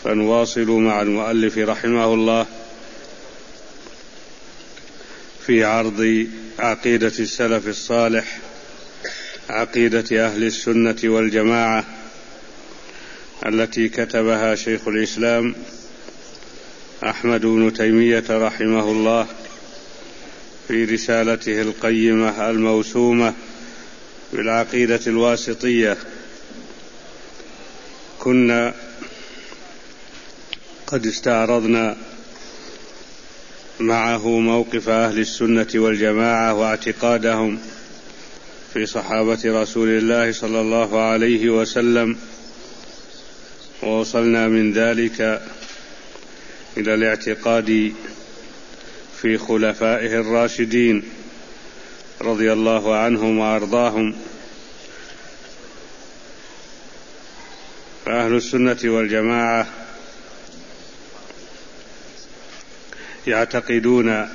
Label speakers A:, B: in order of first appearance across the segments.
A: فنواصل مع المؤلف رحمه الله في عرض عقيدة السلف الصالح، عقيدة أهل السنة والجماعة، التي كتبها شيخ الإسلام أحمد بن تيمية رحمه الله في رسالته القيمة الموسومة بالعقيدة الواسطية. كنا قد استعرضنا معه موقف أهل السنة والجماعة واعتقادهم في صحابة رسول الله صلى الله عليه وسلم، ووصلنا من ذلك إلى الاعتقاد في خلفائه الراشدين رضي الله عنهم وأرضاهم. فأهل السنة والجماعة يعتقدون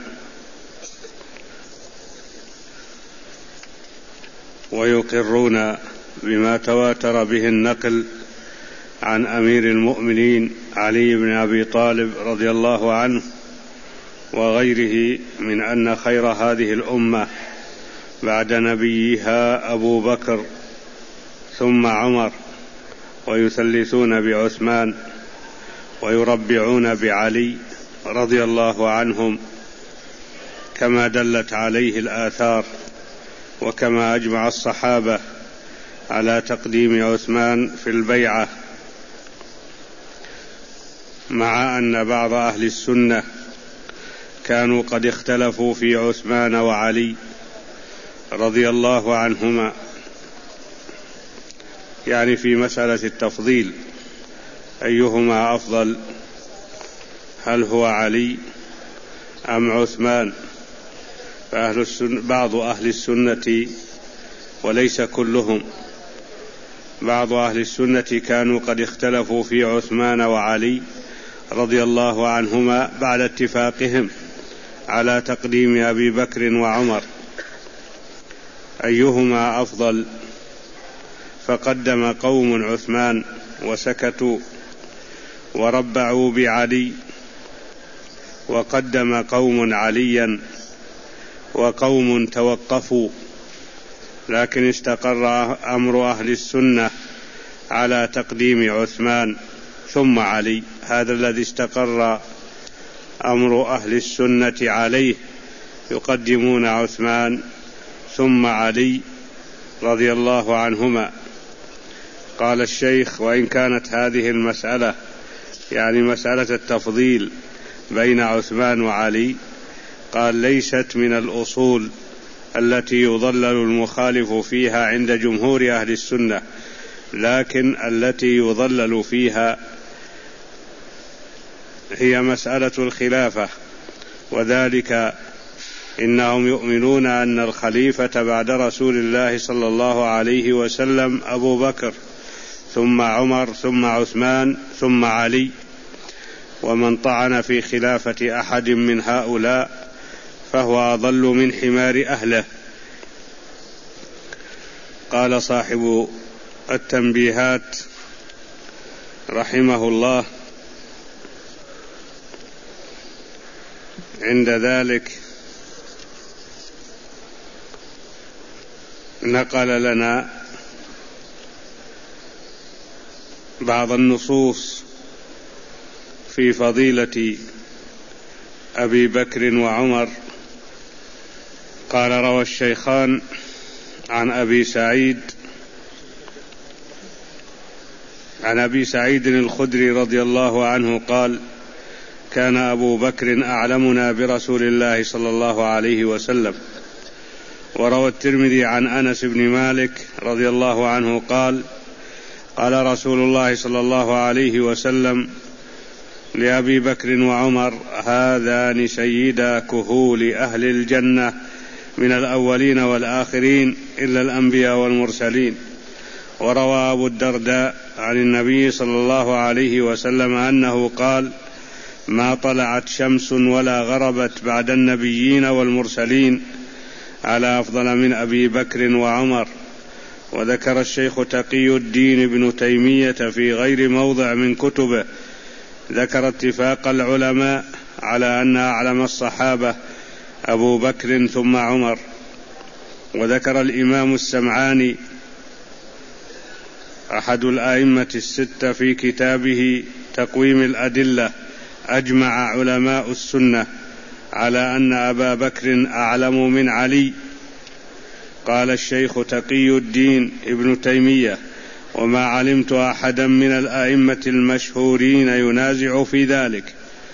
A: ويقرون بما تواتر به النقل عن أمير المؤمنين علي بن أبي طالب رضي الله عنه وغيره من أن خير هذه الأمة بعد نبيها أبو بكر ثم عمر، ويثلثون بعثمان ويربعون بعلي رضي الله عنهم كما دلت عليه الآثار، وكما أجمع الصحابة على تقديم عثمان في البيعة، مع أن بعض أهل السنة كانوا قد اختلفوا في عثمان وعلي رضي الله عنهما، يعني في مسألة التفضيل أيهما أفضل، هل هو علي أم عثمان؟ بعض أهل السنة وليس كلهم، بعض أهل السنة كانوا قد اختلفوا في عثمان وعلي رضي الله عنهما بعد اتفاقهم على تقديم أبي بكر وعمر، أيهما أفضل؟ فقدم قوم عثمان وسكتوا وربعوا بعلي، وقدم قوم عليا وقوم توقفوا، لكن استقر أمر أهل السنة على تقديم عثمان ثم علي. هذا الذي استقر أمر أهل السنة عليه، يقدمون عثمان ثم علي رضي الله عنهما. قال الشيخ: وإن كانت هذه المسألة، يعني مسألة التفضيل بين عثمان وعلي، قال ليست من الأصول التي يضلل المخالف فيها عند جمهور أهل السنة، لكن التي يضلل فيها هي مسألة الخلافة، وذلك إنهم يؤمنون أن الخليفة بعد رسول الله صلى الله عليه وسلم أبو بكر ثم عمر ثم عثمان ثم علي، ومن طعن في خلافة أحد من هؤلاء فهو أضل من حمار أهله. قال صاحب التنبيهات رحمه الله: عند ذلك نقل لنا بعض النصوص في فضيلة أبي بكر وعمر. قال: روى الشيخان عن أبي سعيد الخدري رضي الله عنه قال: كان أبو بكر أعلمنا برسول الله صلى الله عليه وسلم. وروى الترمذي عن أنس بن مالك رضي الله عنه قال: قال رسول الله صلى الله عليه وسلم لأبي بكر وعمر: هذان سيدا كهول أهل الجنة من الأولين والآخرين إلا الأنبياء والمرسلين. وروى أبو الدرداء عن النبي صلى الله عليه وسلم أنه قال: ما طلعت شمس ولا غربت بعد النبيين والمرسلين على أفضل من أبي بكر وعمر. وذكر الشيخ تقي الدين ابن تيمية في غير موضع من كتبه ذكر اتفاق العلماء على أن أعلم الصحابة أبو بكر ثم عمر. وذكر الإمام السمعاني أحد الأئمة الستة في كتابه تقويم الأدلة: أجمع علماء السنة على أن أبا بكر أعلم من علي. قال الشيخ تقي الدين ابن تيمية: وما علمت أحدا من الأئمة المشهورين ينازع في ذلك.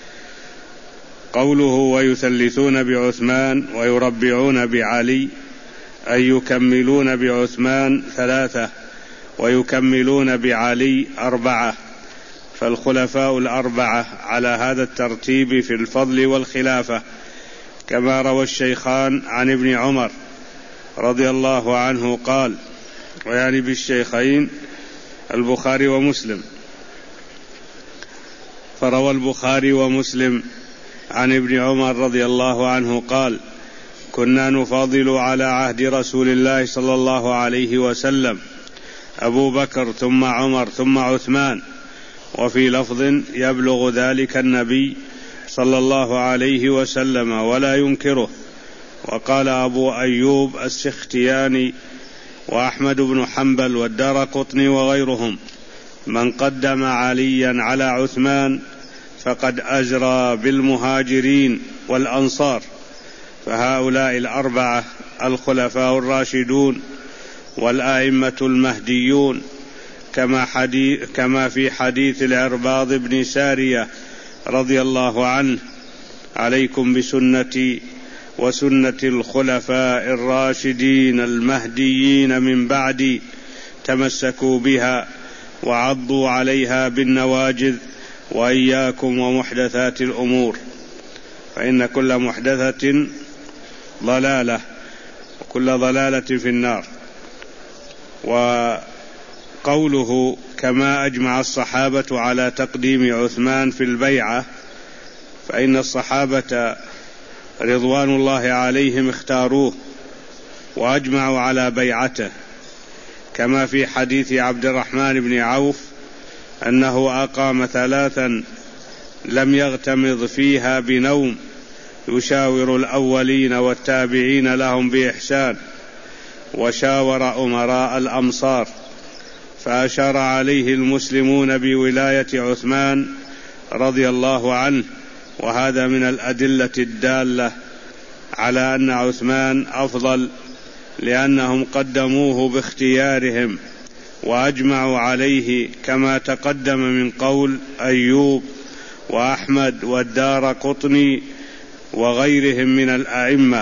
A: قوله ويثلثون بعثمان ويربعون بعلي أي يكملون بعثمان 3 ويكملون بعلي 4، فالخلفاء 4 على هذا الترتيب في الفضل والخلافة، كما روى الشيخان عن ابن عمر رضي الله عنه قال، ويعني بالشيخين البخاري ومسلم، فروى البخاري ومسلم عن ابن عمر رضي الله عنه قال: كنا نفاضل على عهد رسول الله صلى الله عليه وسلم أبو بكر ثم عمر ثم عثمان، وفي لفظ يبلغ ذلك النبي صلى الله عليه وسلم ولا ينكره. وقال أبو أيوب السختياني وأحمد بن حنبل والدارقطني وغيرهم: من قدم عليا على عثمان فقد أجرى بالمهاجرين والأنصار. فهؤلاء 4 الخلفاء الراشدون والآئمة المهديون، كما في حديث العرباض بن سارية رضي الله عنه: عليكم بسنتي وسنة الخلفاء الراشدين المهديين من بعدي، تمسكوا بها وعضوا عليها بالنواجذ، وإياكم ومحدثات الأمور، فإن كل محدثة ضلالة وكل ضلالة في النار. وقوله كما أجمع الصحابة على تقديم عثمان في البيعة، فإن الصحابة رضوان الله عليهم اختاروه وأجمعوا على بيعته، كما في حديث عبد الرحمن بن عوف أنه أقام 3 لم يغتمض فيها بنوم، يشاور الأولين والتابعين لهم بإحسان، وشاور أمراء الأمصار، فأشار عليه المسلمون بولاية عثمان رضي الله عنه. وهذا من الأدلة الدالة على أن عثمان أفضل، لأنهم قدموه باختيارهم وأجمعوا عليه، كما تقدم من قول أيوب وأحمد والدارقطني وغيرهم من الأئمة.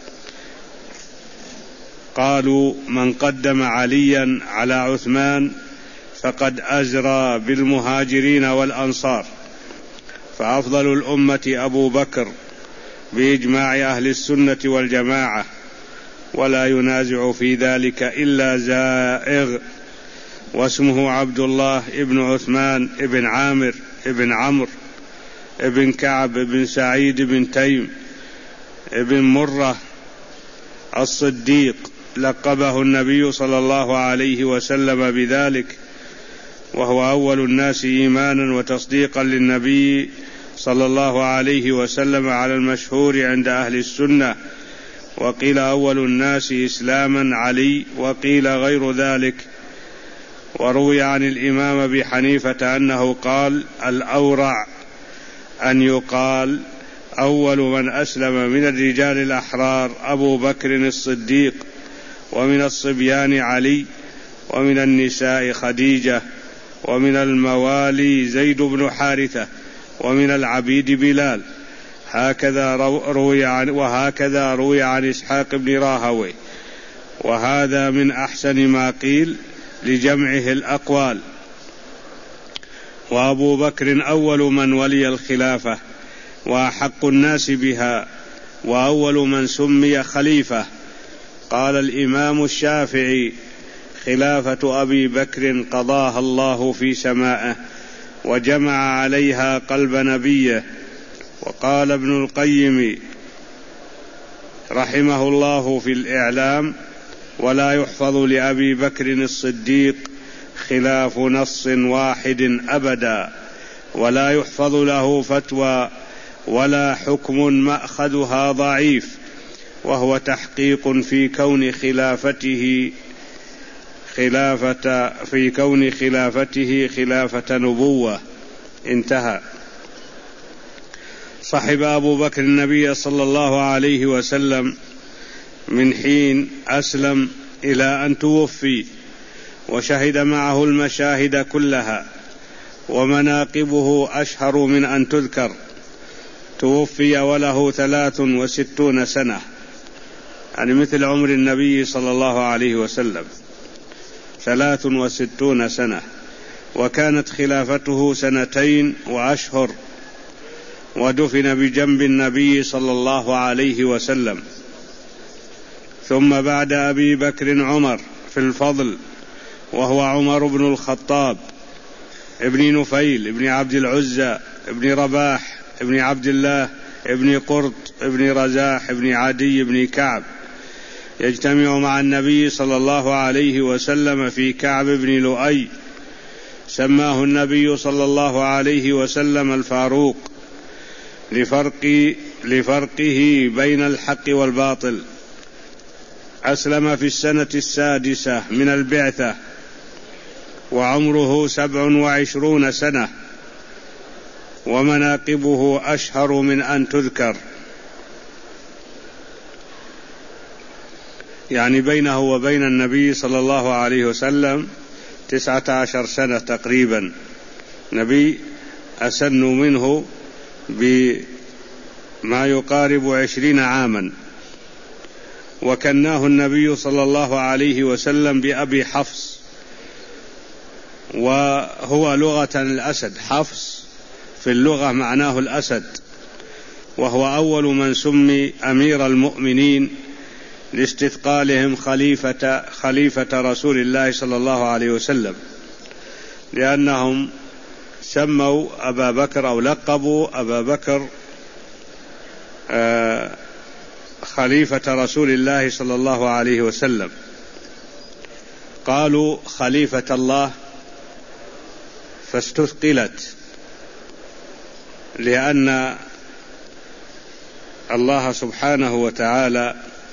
A: قالوا: من قدم عليا على عثمان فقد أجرى بالمهاجرين والأنصار. فأفضل الأمة أبو بكر بإجماع أهل السنة والجماعة، ولا ينازع في ذلك إلا زائغ، واسمه عبد الله ابن عثمان ابن عامر ابن عمرو ابن كعب ابن سعيد بن تيم ابن مرة الصديق، لقبه النبي صلى الله عليه وسلم بذلك، وهو أول الناس إيمانا وتصديقا للنبي صلى الله عليه وسلم على المشهور عند أهل السنة. وقيل أول الناس إسلاما علي، وقيل غير ذلك. وروي عن الإمام أبي حنيفة أنه قال: الأورع أن يقال أول من أسلم من الرجال الأحرار أبو بكر الصديق، ومن الصبيان علي، ومن النساء خديجة، ومن الموالي زيد بن حارثة، ومن العبيد بلال. وهكذا روي عن إسحاق بن راهوي، وهذا من أحسن ما قيل لجمعه الأقوال. وأبو بكر أول من ولي الخلافة وأحق الناس بها، وأول من سمي خليفة. قال الإمام الشافعي: خلافة أبي بكر قضاها الله في سمائه وجمع عليها قلب نبيه. وقال ابن القيم رحمه الله في الإعلام: ولا يحفظ لأبي بكر الصديق خلاف نص واحد أبدا، ولا يحفظ له فتوى ولا حكم مأخذها ضعيف، وهو تحقيق في كون خلافته خلافة نبوة. انتهى. صحب أبو بكر النبي صلى الله عليه وسلم من حين أسلم إلى أن توفي، وشهد معه المشاهد كلها، ومناقبه أشهر من أن تذكر. توفي وله 63 سنة، يعني مثل عمر النبي صلى الله عليه وسلم 63 سنة، وكانت خلافته 2 وأشهر، ودفن بجنب النبي صلى الله عليه وسلم. ثم بعد أبي بكر عمر في الفضل، وهو عمر بن الخطاب ابن نفيل ابن عبد العزى ابن رباح ابن عبد الله ابن قرط ابن رزاح ابن عدي ابن كعب، يجتمع مع النبي صلى الله عليه وسلم في كعب بن لؤي. سماه النبي صلى الله عليه وسلم الفاروق لفرقه بين الحق والباطل. أسلم في السنة 6 من البعثة، وعمره 27 سنة، ومناقبه أشهر من أن تذكر، يعني بينه وبين النبي صلى الله عليه وسلم 19 سنة تقريبا. نبي أسن منه بما يقارب 20 عاما. وكناه النبي صلى الله عليه وسلم بأبي حفص، وهو لغة الأسد. حفص في اللغة معناه الأسد، وهو أول من سمي أمير المؤمنين لاستثقالهم خليفة رسول الله صلى الله عليه وسلم، لأنهم سموا أبا بكر أو لقبوا أبا بكر خليفة رسول الله صلى الله عليه وسلم. قالوا خليفة الله فاستثقلت، لأن الله سبحانه وتعالى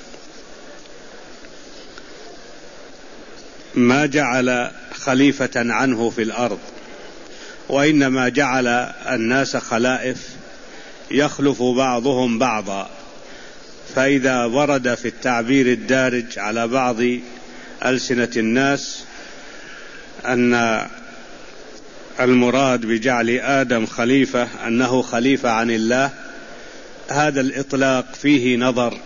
A: ما جعل خليفة عنه في الأرض، وإنما جعل الناس خلائف يخلف بعضهم بعضا. فإذا ورد في التعبير الدارج على بعض ألسنة الناس أن المراد بجعل آدم خليفة أنه خليفة عن الله، هذا الإطلاق فيه نظر،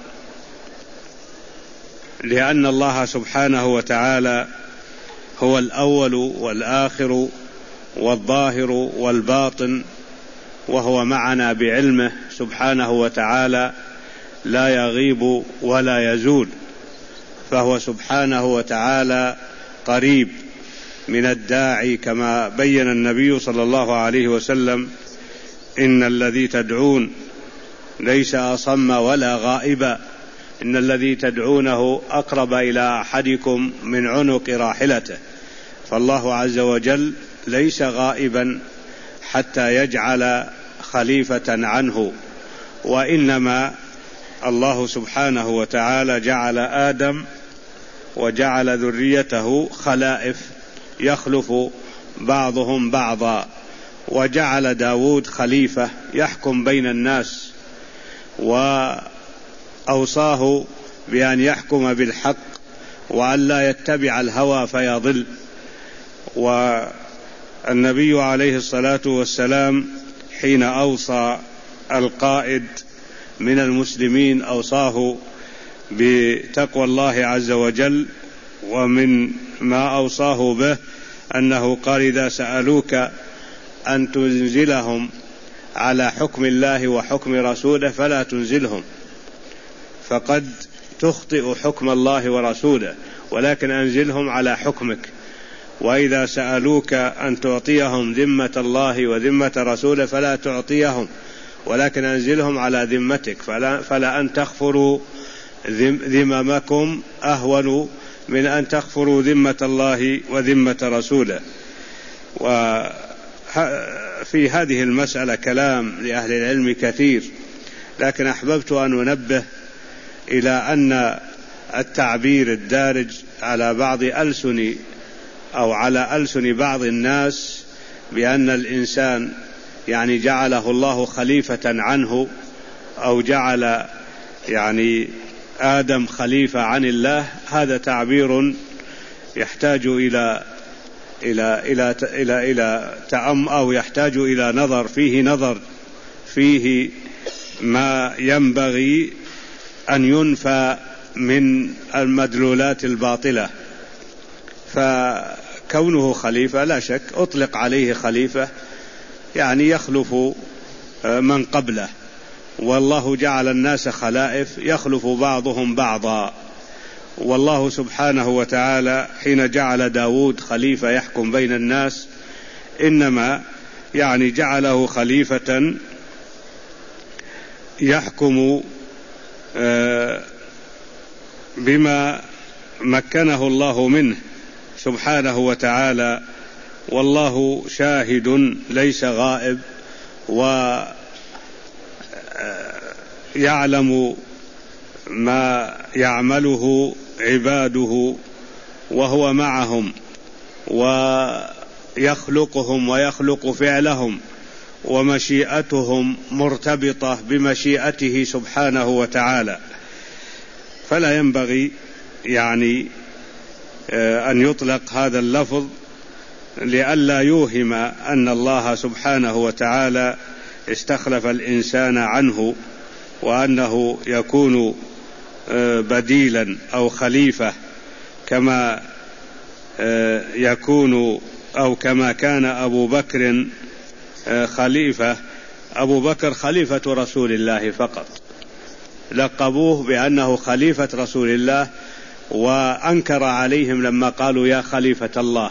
A: لأن الله سبحانه وتعالى هو الأول والآخر والظاهر والباطن، وهو معنا بعلمه سبحانه وتعالى، لا يغيب ولا يزول. فهو سبحانه وتعالى قريب من الداعي، كما بين النبي صلى الله عليه وسلم: إن الذي تدعون ليس أصم ولا غائبا، إن الذي تدعونه أقرب إلى أحدكم من عنق راحلته. فالله عز وجل ليس غائبا حتى يجعل خليفة عنه، وإنما الله سبحانه وتعالى جعل آدم وجعل ذريته خلائف يخلف بعضهم بعضا، وجعل داود خليفة يحكم بين الناس، وأوصاه بأن يحكم بالحق وأن لا يتبع الهوى فيضل. والنبي عليه الصلاة والسلام حين أوصى القائد من المسلمين أوصاه بتقوى الله عز وجل، ومن ما أوصاه به أنه قال: إذا سألوك أن تنزلهم على حكم الله وحكم رسوله فلا تنزلهم، فقد تخطئ حكم الله ورسوله، ولكن أنزلهم على حكمك. وإذا سألوك أن تعطيهم ذمة الله وذمة رسوله فلا تعطيهم، ولكن أنزلهم على ذمتك، فلا أن تغفروا ذممكم أهون من أن تغفروا ذمة الله وذمة رسوله. في هذه المسألة كلام لأهل العلم كثير، لكن أحببت أن أنبه إلى أن التعبير الدارج على بعض ألسن أو على ألسن بعض الناس بأن الإنسان يعني جعله الله خليفة عنه، أو جعل يعني آدم خليفة عن الله، هذا تعبير يحتاج إلى أو يحتاج إلى نظر فيه ما ينبغي أن ينفى من المدلولات الباطلة. فكونه خليفة لا شك أطلق عليه خليفة يعني يخلف من قبله، والله جعل الناس خلائف يخلف بعضهم بعضا. والله سبحانه وتعالى حين جعل داود خليفة يحكم بين الناس إنما يعني جعله خليفة يحكم بما مكنه الله منه سبحانه وتعالى، والله شاهد ليس غائب، ويعلم ما يعمله عباده وهو معهم ويخلقهم ويخلق فعلهم، ومشيئتهم مرتبطة بمشيئته سبحانه وتعالى. فلا ينبغي يعني أن يطلق هذا اللفظ لئلا يوهم أن الله سبحانه وتعالى استخلف الإنسان عنه، وأنه يكون بديلا أو خليفة كما يكون أو كما كان أبو بكر خليفة. أبو بكر خليفة رسول الله فقط، لقبوه بأنه خليفة رسول الله، وأنكر عليهم لما قالوا يا خليفة الله،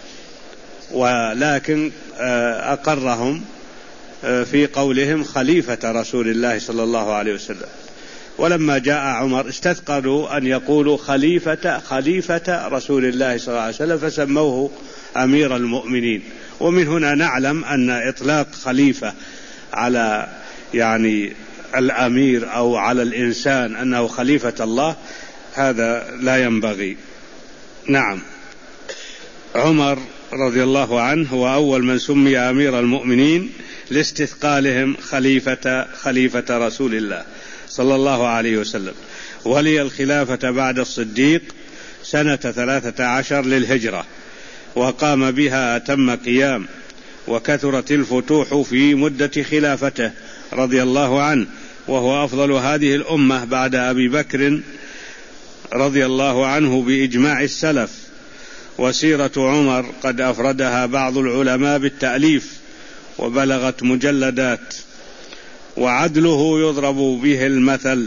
A: ولكن أقرهم في قولهم خليفة رسول الله صلى الله عليه وسلم. ولما جاء عمر استثقلوا أن يقولوا خليفة رسول الله صلى الله عليه وسلم، فسموه أمير المؤمنين. ومن هنا نعلم أن إطلاق خليفة على يعني الأمير أو على الإنسان أنه خليفة الله هذا لا ينبغي. نعم، عمر رضي الله عنه هو أول من سمي أمير المؤمنين لاستثقالهم خليفة رسول الله صلى الله عليه وسلم. ولي الخلافة بعد الصديق سنة 13 للهجرة، وقام بها أتم قيام، وكثرت الفتوح في مدة خلافته رضي الله عنه، وهو أفضل هذه الأمة بعد أبي بكر رضي الله عنه بإجماع السلف. وسيرة عمر قد أفردها بعض العلماء بالتأليف وبلغت مجلدات. وعدله يضرب به المثل،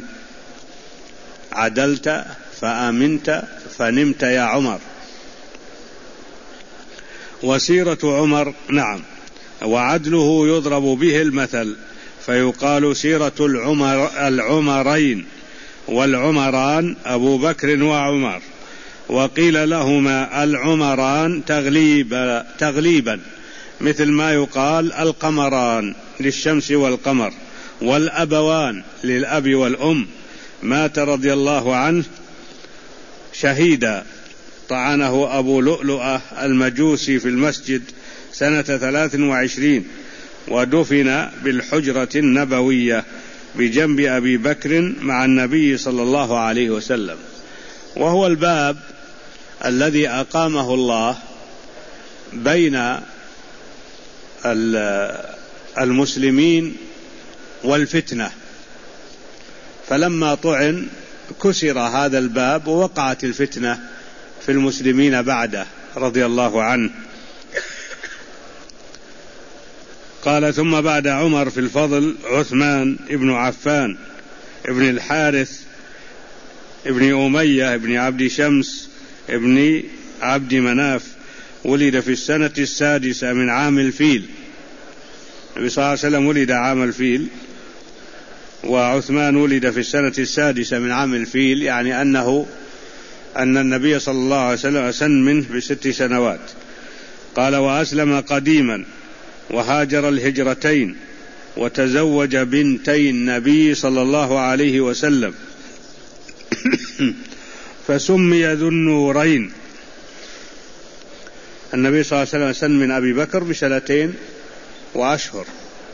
A: عدلت فآمنت فنمت يا عمر. وسيرة عمر نعم، وعدله يضرب به المثل، فيقال سيرة العمرين، والعمران أبو بكر وعمر، وقيل لهما العمران تغليبا مثل ما يقال القمران للشمس والقمر، والأبوان للأب والأم. مات رضي الله عنه شهيدا، طعنه أبو لؤلؤة المجوسي في المسجد سنة 23، ودفن بالحجرة النبوية بجنب أبي بكر مع النبي صلى الله عليه وسلم. وهو الباب الذي أقامه الله بين المسلمين والفتنة، فلما طعن كسر هذا الباب ووقعت الفتنة في المسلمين بعده رضي الله عنه. قال ثم بعد عمر في الفضل عثمان ابن عفان ابن الحارث ابن أمية ابن عبد شمس ابن عبد مناف، ولد في السنة 6 من عام الفيل. النبي صلى الله عليه وسلم ولد عام الفيل، وعثمان ولد في السنة 6 من عام الفيل، يعني أن النبي صلى الله عليه وسلم أسن منه ب6 سنوات. قال وأسلم قديما وهاجر الهجرتين وتزوج بنتي النبي صلى الله عليه وسلم فسمي ذو النورين. النبي صلى الله عليه وسلم أسن من أبي بكر ب2 وأشهر،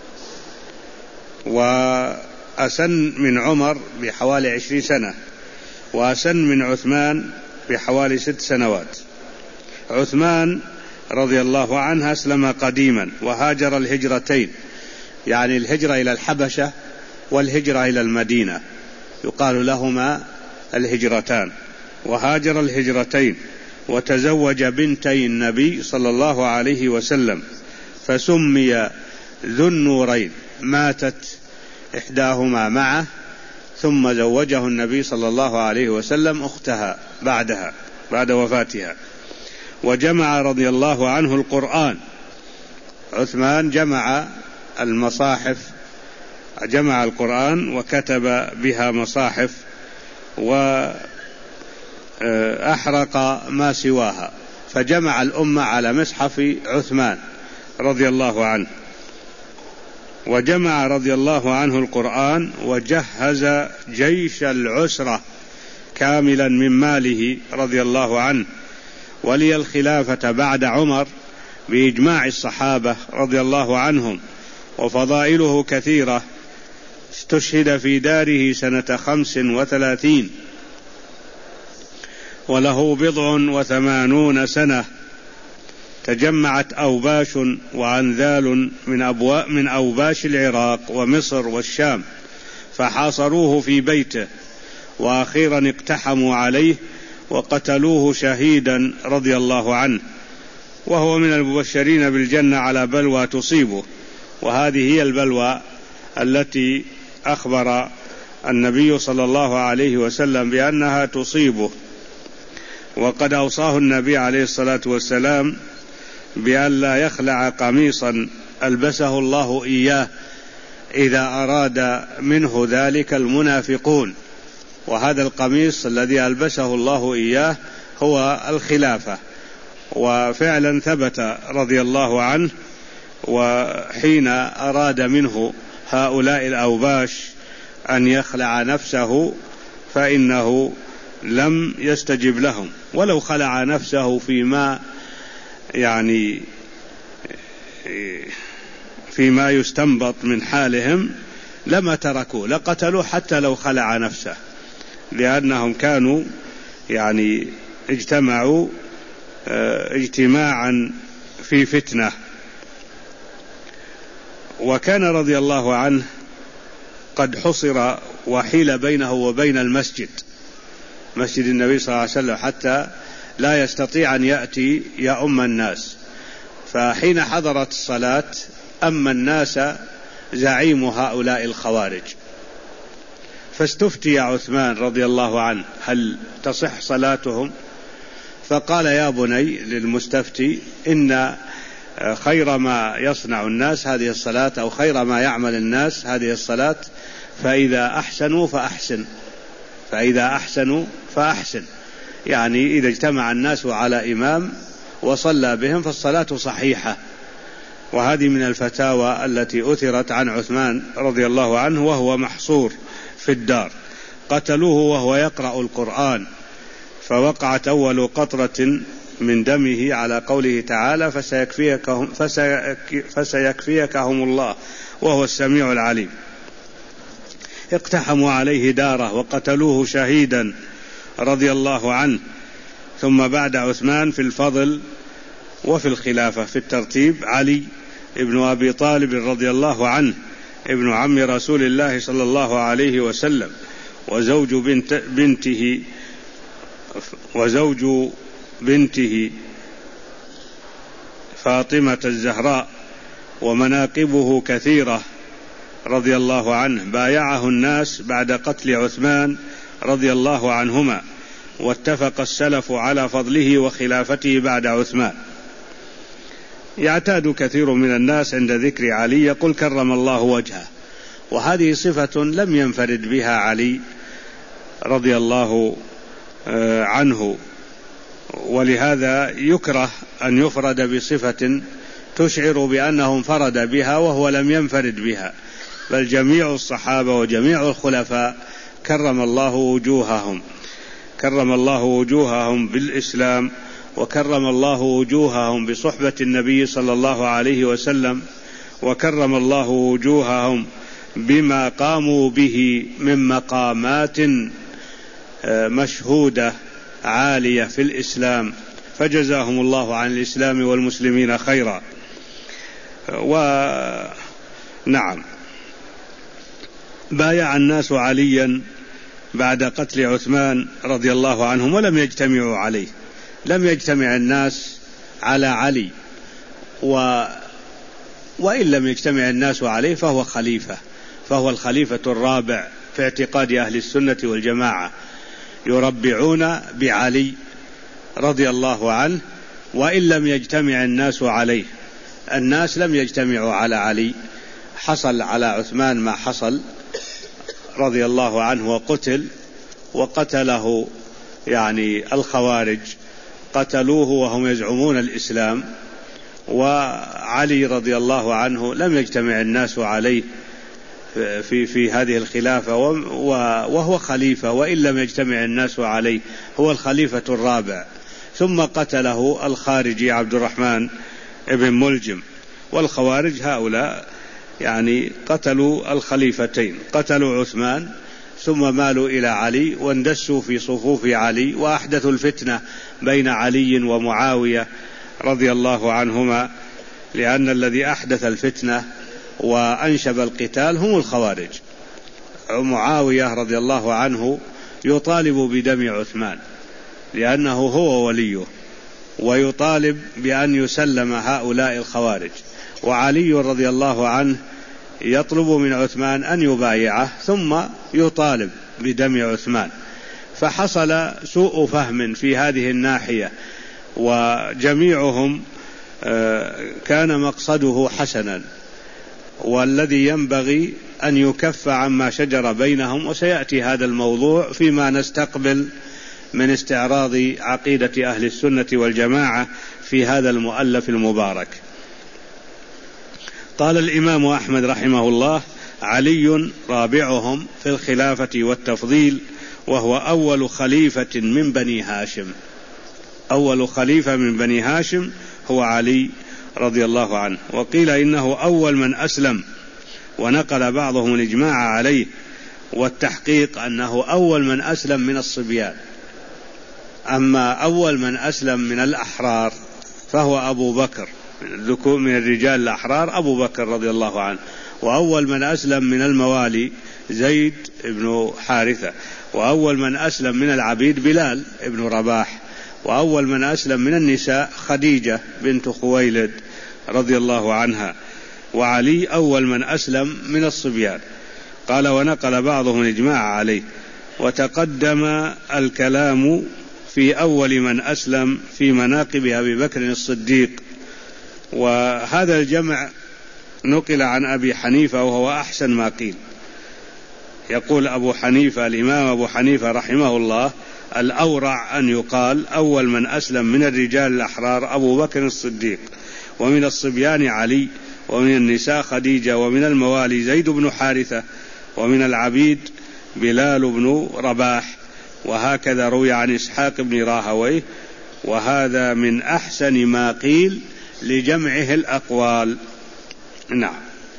A: وأسن من عمر بحوالي 20 سنة، وأسن من عثمان بحوالي 6 سنوات. عثمان رضي الله عنه أسلم قديما وهاجر الهجرتين، يعني الهجرة إلى الحبشة والهجرة إلى المدينة، يقال لهما الهجرتان. وهاجر الهجرتين وتزوج بنتي النبي صلى الله عليه وسلم فسمي ذو النورين، ماتت إحداهما معه ثم زوجه النبي صلى الله عليه وسلم أختها بعد وفاتها. وجمع رضي الله عنه القرآن. عثمان جمع المصاحف، جمع القرآن وكتب بها مصاحف وأحرق ما سواها، فجمع الأمة على مصحف عثمان رضي الله عنه. وجمع رضي الله عنه القرآن وجهز جيش العسرة كاملا من ماله رضي الله عنه، ولي الخلافة بعد عمر بإجماع الصحابة رضي الله عنهم، وفضائله كثيرة. استشهد في داره سنة 35 وله 80 سنة. تجمعت أوباش وعنذال من أوباش العراق ومصر والشام، فحاصروه في بيته، وأخيرا اقتحموا عليه وقتلوه شهيدا رضي الله عنه، وهو من المبشرين بالجنة على بلوى تصيبه. وهذه هي البلوى التي أخبر النبي صلى الله عليه وسلم بأنها تصيبه. وقد أوصاه النبي عليه الصلاة والسلام بأن لا يخلع قميصا ألبسه الله إياه إذا أراد منه ذلك المنافقون، وهذا القميص الذي ألبسه الله إياه هو الخلافة. وفعلا ثبت رضي الله عنه، وحين أراد منه هؤلاء الأوباش أن يخلع نفسه فإنه لم يستجب لهم، ولو خلع نفسه فيما يستنبط من حالهم لما تركوه، لقتلوه حتى لو خلع نفسه، لأنهم كانوا اجتمعوا اجتماعا في فتنة. وكان رضي الله عنه قد حصر وحيل بينه وبين المسجد، مسجد النبي صلى الله عليه وسلم، حتى لا يستطيع أن يأتي يؤم الناس. فحين حضرت الصلاة أما الناس زعيم هؤلاء الخوارج، فاستفتي عثمان رضي الله عنه هل تصح صلاتهم؟ فقال يا بني للمستفتي إن خير ما يصنع الناس هذه الصلاة، أو خير ما يعمل الناس هذه الصلاة، فإذا أحسنوا فأحسن. يعني إذا اجتمع الناس على إمام وصلى بهم فالصلاة صحيحة. وهذه من الفتاوى التي أثرت عن عثمان رضي الله عنه وهو محصور في الدار. قتلوه وهو يقرأ القرآن، فوقعت أول قطرة من دمه على قوله تعالى فسيكفيكهم الله وهو السميع العليم. اقتحموا عليه داره وقتلوه شهيدا رضي الله عنه. ثم بعد عثمان في الفضل وفي الخلافة في الترتيب علي ابن أبي طالب رضي الله عنه، ابن عم رسول الله صلى الله عليه وسلم، وزوج بنته فاطمة الزهراء. ومناقبه كثيرة رضي الله عنه. بايعه الناس بعد قتل عثمان رضي الله عنهما، واتفق السلف على فضله وخلافته بعد عثمان. يعتاد كثير من الناس عند ذكر علي يقول كرم الله وجهه، وهذه صفة لم ينفرد بها علي رضي الله عنه، ولهذا يكره أن يفرد بصفة تشعر بأنه انفرد بها وهو لم ينفرد بها، بل جميع الصحابة وجميع الخلفاء كرم الله وجوههم بالإسلام، وكرم الله وجوههم بصحبة النبي صلى الله عليه وسلم، وكرم الله وجوههم بما قاموا به من مقامات مشهودة عالية في الإسلام، فجزاهم الله عن الإسلام والمسلمين خيرا. ونعم، بايع الناس عليا بعد قتل عثمان رضي الله عنهم ولم يجتمعوا عليه، لم يجتمع الناس على علي، وإن لم يجتمع الناس عليه فهو خليفة، فهو الخليفة الرابع في اعتقاد أهل السنة والجماعة، يربعون بعلي رضي الله عنه وإن لم يجتمع الناس عليه. الناس لم يجتمعوا على علي، حصل على عثمان ما حصل رضي الله عنه وقتل، وقتله يعني الخوارج، قتلوه وهم يزعمون الإسلام، وعلي رضي الله عنه لم يجتمع الناس عليه في هذه الخلافة، وهو خليفة وإن لم يجتمع الناس عليه، هو الخليفة الرابع. ثم قتله الخارجي عبد الرحمن ابن ملجم، والخوارج هؤلاء يعني قتلوا الخليفتين، قتلوا عثمان ثم مالوا إلى علي واندسوا في صفوف علي، وأحدثوا الفتنة بين علي ومعاوية رضي الله عنهما، لأن الذي أحدث الفتنة وأنشب القتال هم الخوارج. معاوية رضي الله عنه يطالب بدم عثمان لأنه هو وليه، ويطالب بأن يسلم هؤلاء الخوارج، وعلي رضي الله عنه يطلب من عثمان أن يبايعه ثم يطالب بدم عثمان. فحصل سوء فهم في هذه الناحية، وجميعهم كان مقصده حسنا، والذي ينبغي أن يكف عما شجر بينهم، وسيأتي هذا الموضوع فيما نستقبل من استعراض عقيدة أهل السنة والجماعة في هذا المؤلف المبارك. قال الإمام أحمد رحمه الله: علي رابعهم في الخلافة والتفضيل، وهو أول خليفة من بني هاشم. أول خليفة من بني هاشم هو علي رضي الله عنه، وقيل إنه أول من أسلم، ونقل بعضهم الإجماع عليه، والتحقيق أنه أول من أسلم من الصبيان. أما أول من أسلم من الأحرار فهو أبو بكر، من الرجال الأحرار أبو بكر رضي الله عنه، وأول من أسلم من الموالي زيد بن حارثة، وأول من أسلم من العبيد بلال بن رباح، وأول من أسلم من النساء خديجة بنت خويلد رضي الله عنها، وعلي أول من أسلم من الصبيان. قال: ونقل بعضهم الإجماع عليه. وتقدم الكلام في أول من أسلم في مناقب أبي بكر الصديق، وهذا الجمع نقل عن أبي حنيفة وهو أحسن ما قيل. يقول أبو حنيفة الإمام أبو حنيفة رحمه الله: الأورع أن يقال أول من أسلم من الرجال الأحرار أبو بكر الصديق، ومن الصبيان علي، ومن النساء خديجة، ومن الموالي زيد بن حارثة، ومن العبيد بلال بن رباح. وهكذا روي عن إسحاق بن راهويه، وهذا من أحسن ما قيل لجمعه الأقوال. نعم.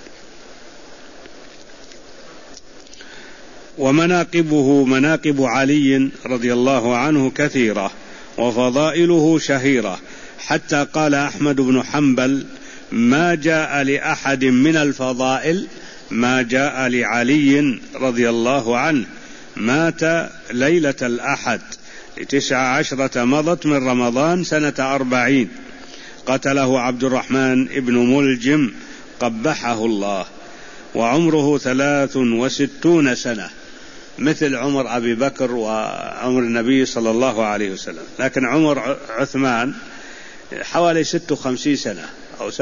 A: ومناقبه مناقب علي رضي الله عنه كثيرة، وفضائله شهيرة، حتى قال أحمد بن حنبل: ما جاء لأحد من الفضائل ما جاء لعلي رضي الله عنه. مات ليلة الأحد 19 مضت من رمضان سنة 40، قتله عبد الرحمن ابن ملجم قبحه الله، وعمره 63 سنة، مثل عمر أبي بكر وعمر النبي صلى الله عليه وسلم. لكن عمر عثمان حوالي 56 سنة، أو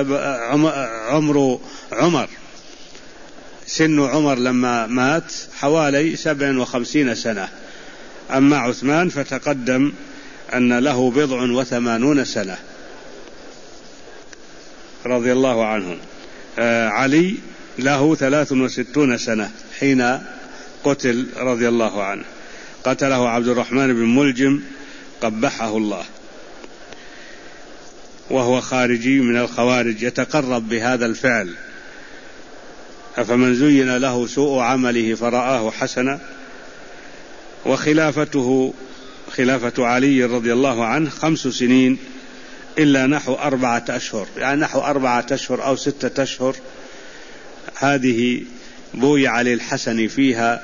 A: عمر سن عمر لما مات حوالي 57 سنة. أما عثمان فتقدم أن له 80 سنة. رضي الله عنه. علي له 63 سنة حين قتل رضي الله عنه، قتله عبد الرحمن بن ملجم قبحه الله، وهو خارجي من الخوارج يتقرب بهذا الفعل. أفمن زين له سوء عمله فرآه حسنا. وخلافته خلافة علي رضي الله عنه 5 سنين إلا نحو 4 أشهر، يعني نحو 4 أشهر أو 6 أشهر، هذه بويع للحسن فيها،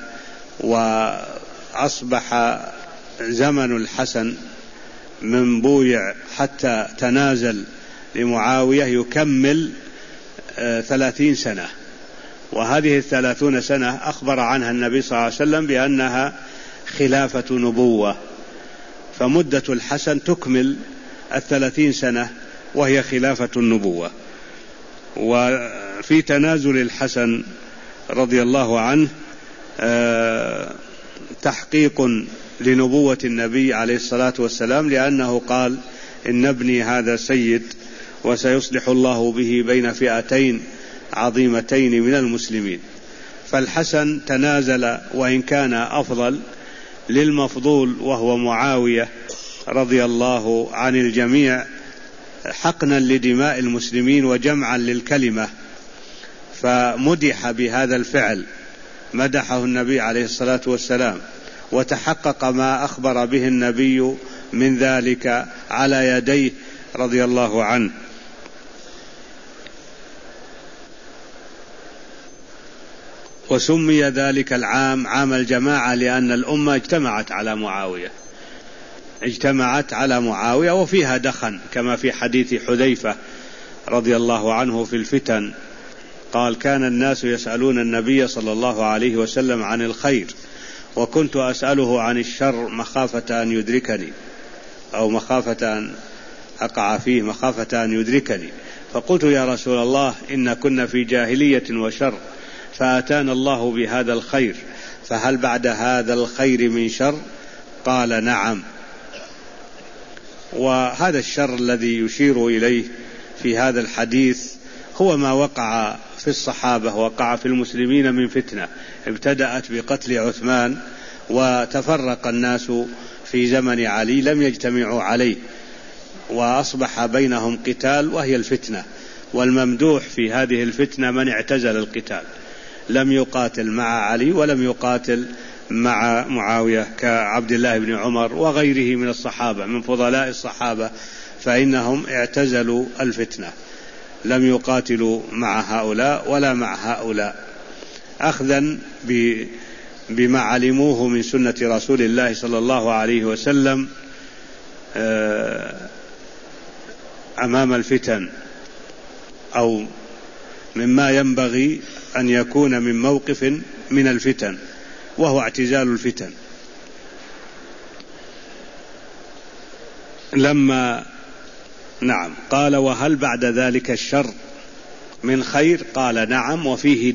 A: وأصبح زمن الحسن من بويع حتى تنازل لمعاوية يكمل 30 سنة، وهذه 30 سنة أخبر عنها النبي صلى الله عليه وسلم بأنها خلافة نبوة، فمدة الحسن تكمل 30 سنة وهي خلافة النبوة. وفي تنازل الحسن رضي الله عنه تحقيق لنبوة النبي عليه الصلاة والسلام، لأنه قال إن ابني هذا سيد وسيصلح الله به بين فئتين عظيمتين من المسلمين. فالحسن تنازل وإن كان أفضل للمفضول وهو معاوية رضي الله عن الجميع، حقنا لدماء المسلمين وجمعا للكلمة، فمدح بهذا الفعل، مدحه النبي عليه الصلاة والسلام، وتحقق ما أخبر به النبي من ذلك على يديه رضي الله عنه. وسمي ذلك العام عام الجماعة لأن الأمة اجتمعت على معاوية وفيها دخن، كما في حديث حذيفة رضي الله عنه في الفتن قال كان الناس يسألون النبي صلى الله عليه وسلم عن الخير، وكنت أسأله عن الشر مخافة أن يدركني، أو مخافة أن أقع فيه، مخافة أن يدركني. فقلت يا رسول الله إن كنا في جاهلية وشر، فأتانا الله بهذا الخير، فهل بعد هذا الخير من شر؟ قال نعم. وهذا الشر الذي يشير إليه في هذا الحديث هو ما وقع في الصحابة، وقع في المسلمين من فتنة ابتدأت بقتل عثمان، وتفرق الناس في زمن علي لم يجتمعوا عليه، وأصبح بينهم قتال وهي الفتنة. والممدوح في هذه الفتنة من اعتزل القتال، لم يقاتل مع علي ولم يقاتل مع معاوية، كعبد الله بن عمر وغيره من الصحابة من فضلاء الصحابة، فإنهم اعتزلوا الفتنة، لم يقاتلوا مع هؤلاء ولا مع هؤلاء، أخذا بما علموه من سنة رسول الله صلى الله عليه وسلم أمام الفتن، أو مما ينبغي أن يكون من موقف من الفتن، وهو اعتزال الفتن. لما قال وهل بعد ذلك الشر من خير؟ قال نعم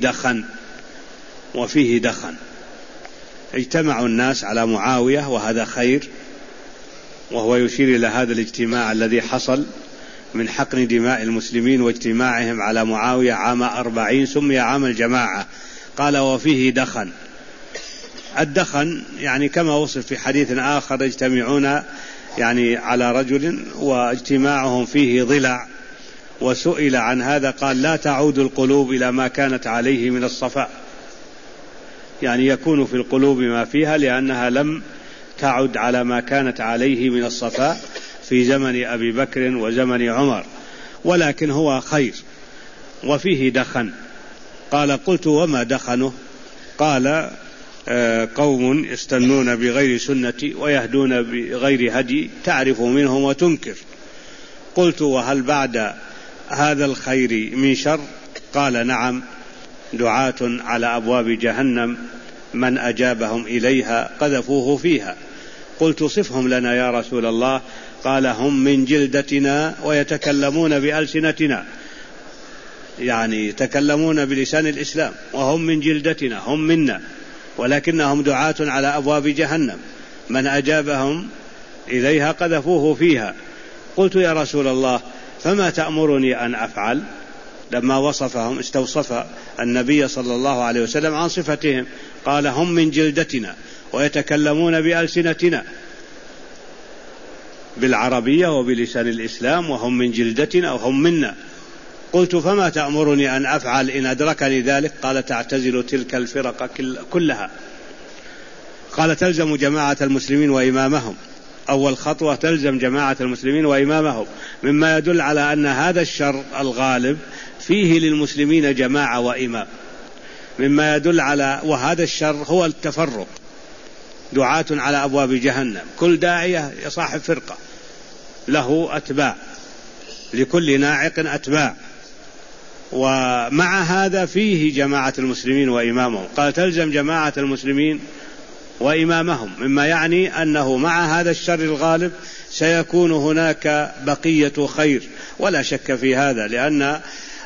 A: وفيه دخن. اجتمعوا الناس على معاوية وهذا خير، وهو يشير إلى هذا الاجتماع الذي حصل من حقن دماء المسلمين واجتماعهم على معاوية عام 40 سمي عام الجماعة. قال وفيه دخن. الدخن يعني كما وصف في حديث آخر يجتمعون يعني على رجل واجتماعهم فيه ضلع، وسئل عن هذا قال لا تعود القلوب إلى ما كانت عليه من الصفاء، يعني يكون في القلوب ما فيها لأنها لم تعد على ما كانت عليه من الصفاء في زمن أبي بكر وزمن عمر، ولكن هو خير. وفيه دخن. قال قلت وما دخنه؟ قال قوم يستنون بغير سنتي ويهدون بغير هدي تعرف منهم وتنكر. قلت وهل بعد هذا الخير من شر؟ قال نعم، دعاة على أبواب جهنم من أجابهم إليها قذفوه فيها. قلت صفهم لنا يا رسول الله. قال هم من جلدتنا ويتكلمون بألسنتنا، يعني يتكلمون بلسان الإسلام، وهم من جلدتنا، هم منا، ولكنهم دعاة على أبواب جهنم من أجابهم إليها قذفوه فيها. قلت يا رسول الله فما تأمرني أن أفعل؟ لما وصفهم استوصف النبي صلى الله عليه وسلم عن صفتهم، قال هم من جلدتنا ويتكلمون بألسنتنا، بالعربية وبلسان الإسلام، وهم من جلدتنا وهم منا. قلت فما تأمرني أن أفعل إن أدركني ذلك؟ قال تعتزل تلك الفرق كلها. قال تلزم جماعة المسلمين وإمامهم، أول خطوة تلزم جماعة المسلمين وإمامهم، مما يدل على أن هذا الشر الغالب فيه للمسلمين جماعة وإمام، مما يدل على، وهذا الشر هو التفرق، دعاة على أبواب جهنم، كل داعية صاحب فرقة له أتباع، لكل ناعق أتباع، ومع هذا فيه جماعة المسلمين وإمامهم. قال تلزم جماعة المسلمين وإمامهم، مما يعني أنه مع هذا الشر الغالب سيكون هناك بقية خير، ولا شك في هذا، لأن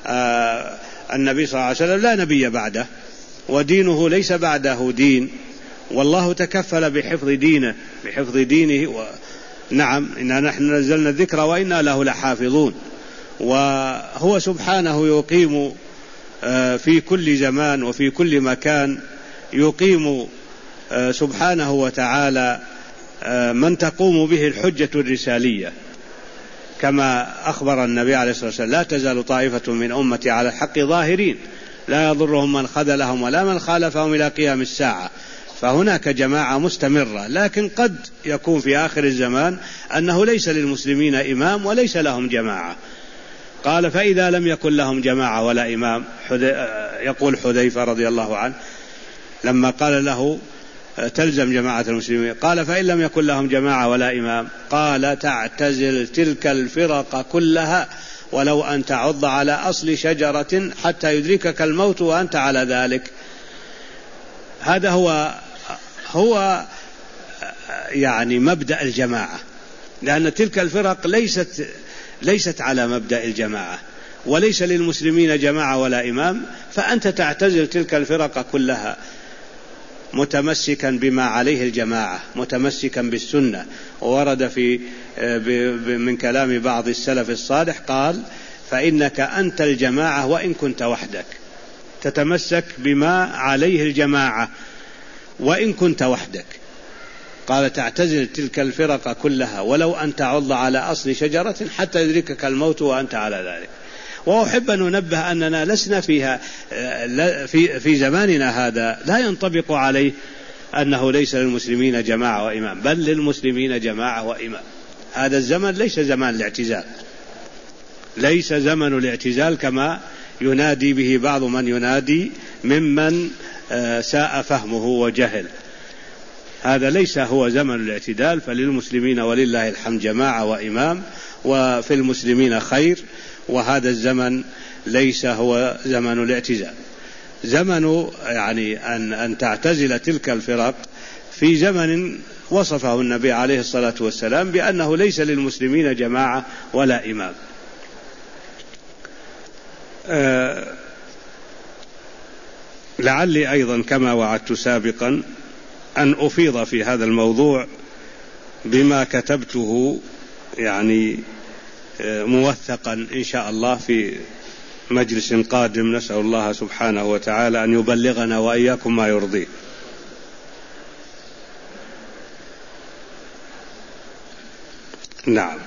A: النبي صلى الله عليه وسلم لا نبي بعده، ودينه ليس بعده دين، والله تكفل بحفظ دينه، بحفظ دينه. نعم إنا نحن نزلنا الذكر وإنا له لحافظون. وهو سبحانه يقيم في كل زمان وفي كل مكان، يقيم سبحانه وتعالى من تقوم به الحجة الرسالية، كما أخبر النبي عليه الصلاة والسلام لا تزال طائفة من أمتي على الحق ظاهرين لا يضرهم من خذلهم ولا من خالفهم إلى قيام الساعة. فهناك جماعة مستمرة، لكن قد يكون في آخر الزمان أنه ليس للمسلمين إمام وليس لهم جماعة. قال فإذا لم يكن لهم جماعة ولا إمام، يقول حذيفة رضي الله عنه لما قال له تلزم جماعة المسلمين، قال فإن لم يكن لهم جماعة ولا إمام، قال تعتزل تلك الفرق كلها ولو أن تعض على أصل شجرة حتى يدركك الموت وأنت على ذلك. هذا هو يعني مبدأ الجماعة، لأن تلك الفرق ليست على مبدأ الجماعة، وليس للمسلمين جماعة ولا إمام، فأنت تعتزل تلك الفرق كلها متمسكا بما عليه الجماعة، متمسكا بالسنة. وورد من كلام بعض السلف الصالح قال فإنك أنت الجماعة وإن كنت وحدك، تتمسك بما عليه الجماعة وإن كنت وحدك. قال تعتزل تلك الفرق كلها ولو أن تعض على أصل شجرة حتى يدركك الموت وأنت على ذلك. وأحب أن ننبه أننا لسنا فيها في زماننا هذا لا ينطبق عليه أنه ليس للمسلمين جماعة وإمام، بل للمسلمين جماعة وإمام. هذا الزمن ليس زمان الاعتزال، ليس زمن الاعتزال كما ينادي به بعض من ينادي ممن ساء فهمه وجهل. هذا ليس هو زمن الاعتدال، فللمسلمين ولله الحمد جماعة وإمام، وفي المسلمين خير. وهذا الزمن ليس هو زمن الاعتزال، زمن يعني أن تعتزل تلك الفرق في زمن وصفه النبي عليه الصلاة والسلام بأنه ليس للمسلمين جماعة ولا إمام. لعلي أيضا كما وعدت سابقا أن أفيض في هذا الموضوع بما كتبته يعني موثقا إن شاء الله في مجلس قادم، نسأل الله سبحانه وتعالى أن يبلغنا وإياكم ما يرضيه. نعم.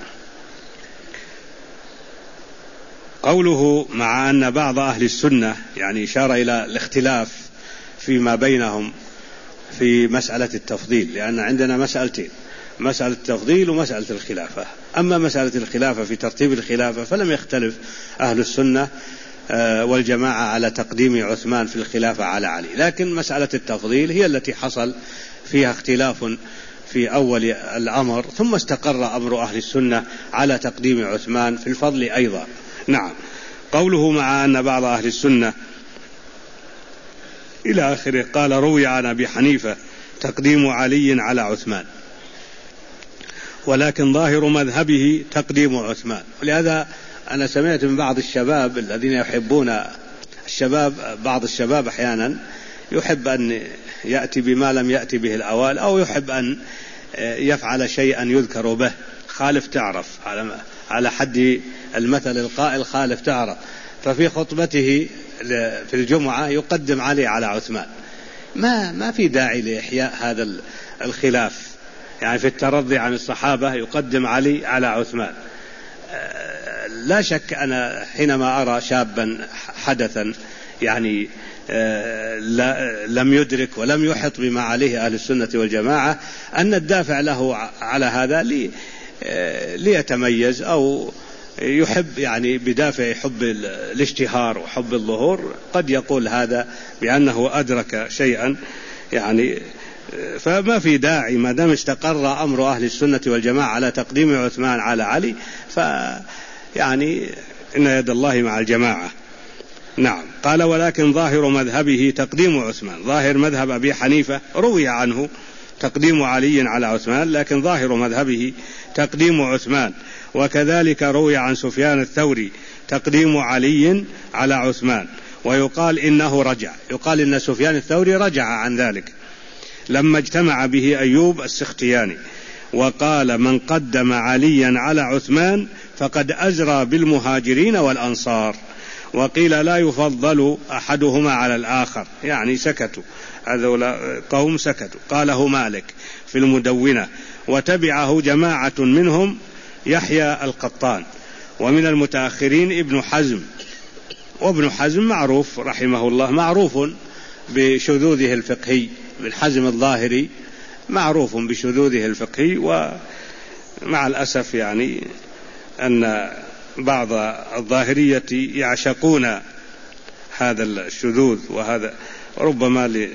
A: قوله مع أن بعض أهل السنة، يعني إشارة إلى الاختلاف فيما بينهم في مسألة التفضيل، لأن عندنا مسألتين، مسألة التفضيل ومسألة الخلافة. أما مسألة الخلافة في ترتيب الخلافة فلم يختلف أهل السنة والجماعة على تقديم عثمان في الخلافة على علي، لكن مسألة التفضيل هي التي حصل فيها اختلاف في أول الأمر، ثم استقر أمر أهل السنة على تقديم عثمان في الفضل أيضا. نعم. قوله مع أن بعض أهل السنة إلى آخره. قال روي عن أبي حنيفة تقديم علي على عثمان، ولكن ظاهر مذهبه تقديم عثمان. ولهذا أنا سمعت من بعض الشباب الذين يحبون بعض الشباب أحيانا يحب أن يأتي بما لم يأتي به الأوائل، أو يحب أن يفعل شيئا يذكر به خالف تعرف
B: على حد المثل القائل خالف تعرف. ففي خطبته في الجمعة يقدم علي على عثمان. ما في داعي لإحياء هذا الخلاف، يعني في الترضي عن الصحابة يقدم علي على عثمان. لا شك أنا حينما أرى شابا حدثا يعني لم يدرك ولم يحط بما عليه أهل السنة والجماعة، أن الدافع له على هذا ليتميز أو يحب، يعني بدافع حب الاشتهار وحب الظهور قد يقول هذا بأنه أدرك شيئا، يعني فما في داعي ما دام استقر أمر أهل السنة والجماعة على تقديم عثمان على علي، يعني إن يد الله مع الجماعة. نعم. قال ولكن ظاهر مذهبه تقديم عثمان. ظاهر مذهب أبي حنيفة روي عنه تقديم علي على عثمان، لكن ظاهر مذهبه تقديم عثمان. وكذلك روي عن سفيان الثوري تقديم علي على عثمان، ويقال إنه رجع، يقال إن سفيان الثوري رجع عن ذلك لما اجتمع به أيوب السختياني وقال من قدم عليا على عثمان فقد أزرى بالمهاجرين والأنصار. وقيل لا يفضل أحدهما على الآخر، يعني سكتوا، هذول قوم سكتوا. قاله مالك في المدونة، وتبعه جماعة منهم يحيى القطان، ومن المتأخرين ابن حزم. وابن حزم معروف رحمه الله معروف بشذوذه الفقهي، ابن حزم الظاهري معروف بشذوذه الفقهي. ومع الأسف يعني أن بعض الظاهرية يعشقون هذا الشذوذ، وهذا ربما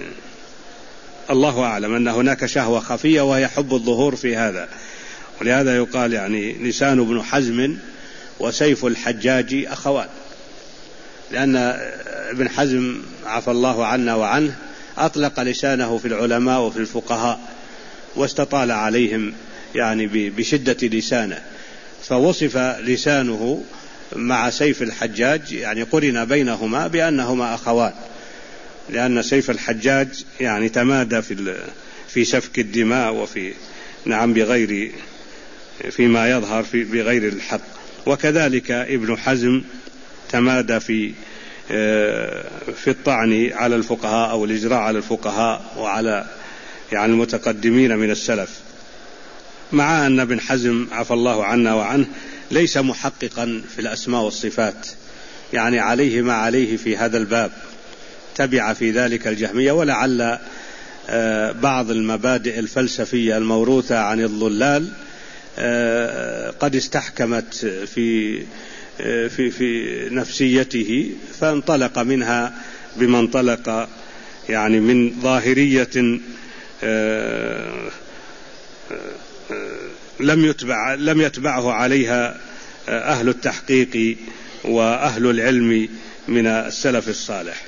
B: الله أعلم أن هناك شهوة خفية وهي حب الظهور في هذا. ولهذا يقال يعني لسان ابن حزم وسيف الحجاج أخوان، لأن ابن حزم عفى الله عنا وعنه أطلق لسانه في العلماء وفي الفقهاء واستطال عليهم يعني بشدة لسانه، فوصف لسانه مع سيف الحجاج، يعني قرن بينهما بأنهما أخوان، لأن سيف الحجاج يعني تمادى في سفك الدماء وفي بغير فيما يظهر بغير الحق. وكذلك ابن حزم تمادى في الطعن على الفقهاء أو الإجراء على الفقهاء وعلى يعني المتقدمين من السلف، مع أن ابن حزم عفى الله عنا وعنه ليس محققا في الأسماء والصفات، يعني عليه ما عليه في هذا الباب، تبع في ذلك الجهمية. ولعل بعض المبادئ الفلسفية الموروثة عن الضلال قد استحكمت في نفسيته، فانطلق منها بما انطلق، يعني من ظاهرية لم يتبعه عليها أهل التحقيق وأهل العلم من السلف الصالح.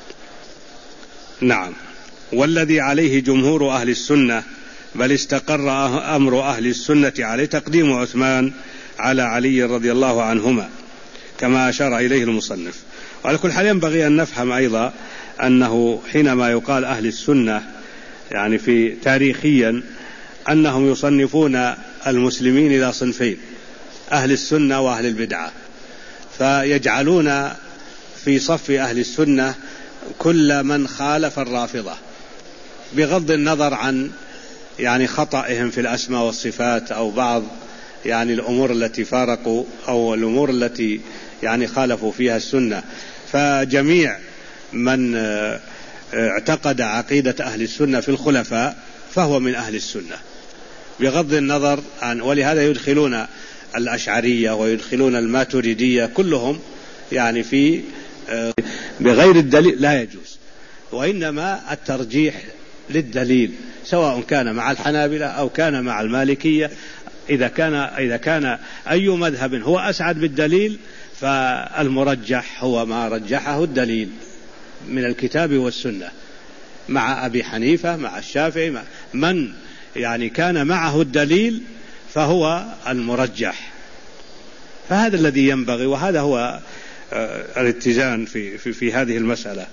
B: نعم. والذي عليه جمهور أهل السنة، بل استقر أمر أهل السنة عليه تقديم عثمان على علي رضي الله عنهما كما أشار إليه المصنف. وعلى كل حال ينبغي أن نفهم أيضا أنه حينما يقال أهل السنة يعني في تاريخيا أنهم يصنفون المسلمين إلى صنفين، أهل السنة وأهل البدعة، فيجعلون في صف أهل السنة كل من خالف الرافضة، بغض النظر عن يعني خطئهم في الأسماء والصفات أو بعض يعني الأمور التي فارقوا أو الأمور التي يعني خالفوا فيها السنة. فجميع من اعتقد عقيدة أهل السنة في الخلفاء فهو من أهل السنة بغض النظر عن، ولهذا يدخلون الأشعرية ويدخلون الماتريدية كلهم يعني في بغير الدليل لا يجوز، وإنما الترجيح للدليل سواء كان مع الحنابلة أو كان مع المالكية. إذا كان أي مذهب هو أسعد بالدليل فالمرجح هو ما رجحه الدليل من الكتاب والسنة، مع أبي حنيفة مع الشافعي من يعني كان معه الدليل فهو المرجح. فهذا الذي ينبغي، وهذا هو الاتزان في هذه المسألة.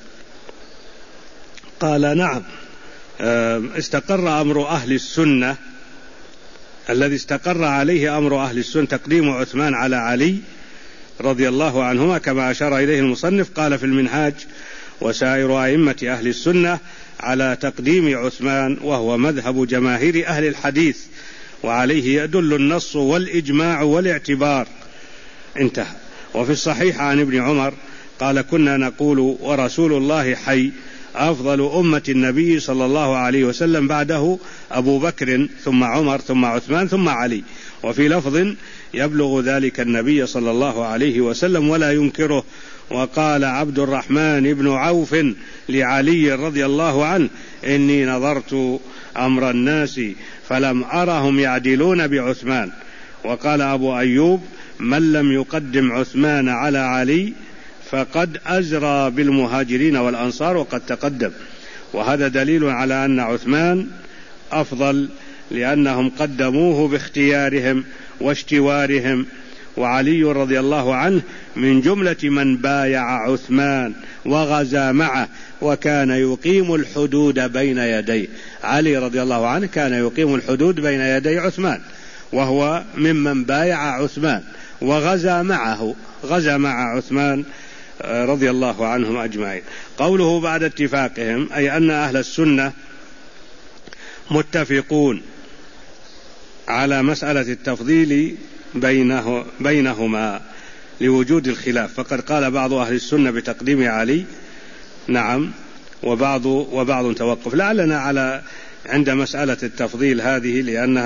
B: قال نعم استقر أمر أهل السنة
A: الذي استقر عليه أمر أهل السنة تقديم عثمان على علي رضي الله عنهما كما أشار إليه المصنف. قال في المنهاج: وسائر أئمة أهل السنة على تقديم عثمان، وهو مذهب جماهير أهل الحديث، وعليه يدل النص والإجماع والاعتبار. انتهى. وفي الصحيح عن ابن عمر قال: كنا نقول ورسول الله حي أفضل أمة النبي صلى الله عليه وسلم بعده أبو بكر ثم عمر ثم عثمان ثم علي. وفي لفظ: يبلغ ذلك النبي صلى الله عليه وسلم ولا ينكره. وقال عبد الرحمن بن عوف لعلي رضي الله عنه: إني نظرت أمر الناس فلم أرهم يعدلون بعثمان. وقال أبو أيوب: من لم يقدم عثمان على علي فقد أزرى بالمهاجرين والأنصار وقد تقدم. وهذا دليل على أن عثمان أفضل، لأنهم قدموه باختيارهم واشتوارهم. وعلي رضي الله عنه من جملة من بايع عثمان وغزا معه، وكان يقيم الحدود بين يديه. علي رضي الله عنه كان يقيم الحدود بين يدي عثمان، وهو ممن بايع عثمان وغزا معه، غزا مع عثمان رضي الله عنهم أجمعين. قوله بعد اتفاقهم أي أن أهل السنة متفقون على مسألة التفضيل بينهما لوجود الخلاف. فقد قال بعض أهل السنة بتقديم علي، نعم، وبعض توقف. لعلنا على عند مسألة التفضيل هذه،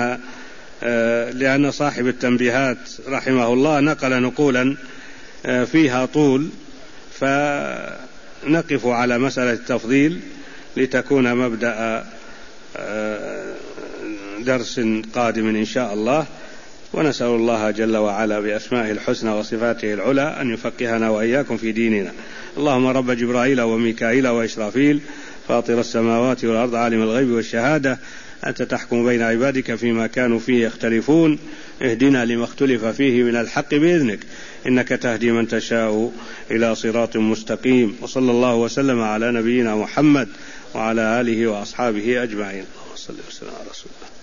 A: لأن صاحب التنبيهات رحمه الله نقل نقولا فيها طول، فنقف على مسألة التفضيل لتكون مبدأ درس قادم إن شاء الله. ونسأل الله جل وعلا بأسمائه الحسنى وصفاته العلى أن يفقهنا وإياكم في ديننا. اللهم رب جبرائيل وميكائيل وإسرافيل فاطر السماوات والأرض عالم الغيب والشهادة، أنت تحكم بين عبادك فيما كانوا فيه يختلفون، اهدنا لما اختلف فيه من الحق بإذنك، إنك تهدي من تشاء إلى صراط مستقيم. وصلى الله وسلم على نبينا محمد وعلى آله وأصحابه أجمعين. اللهم صل وسلم على رسول الله.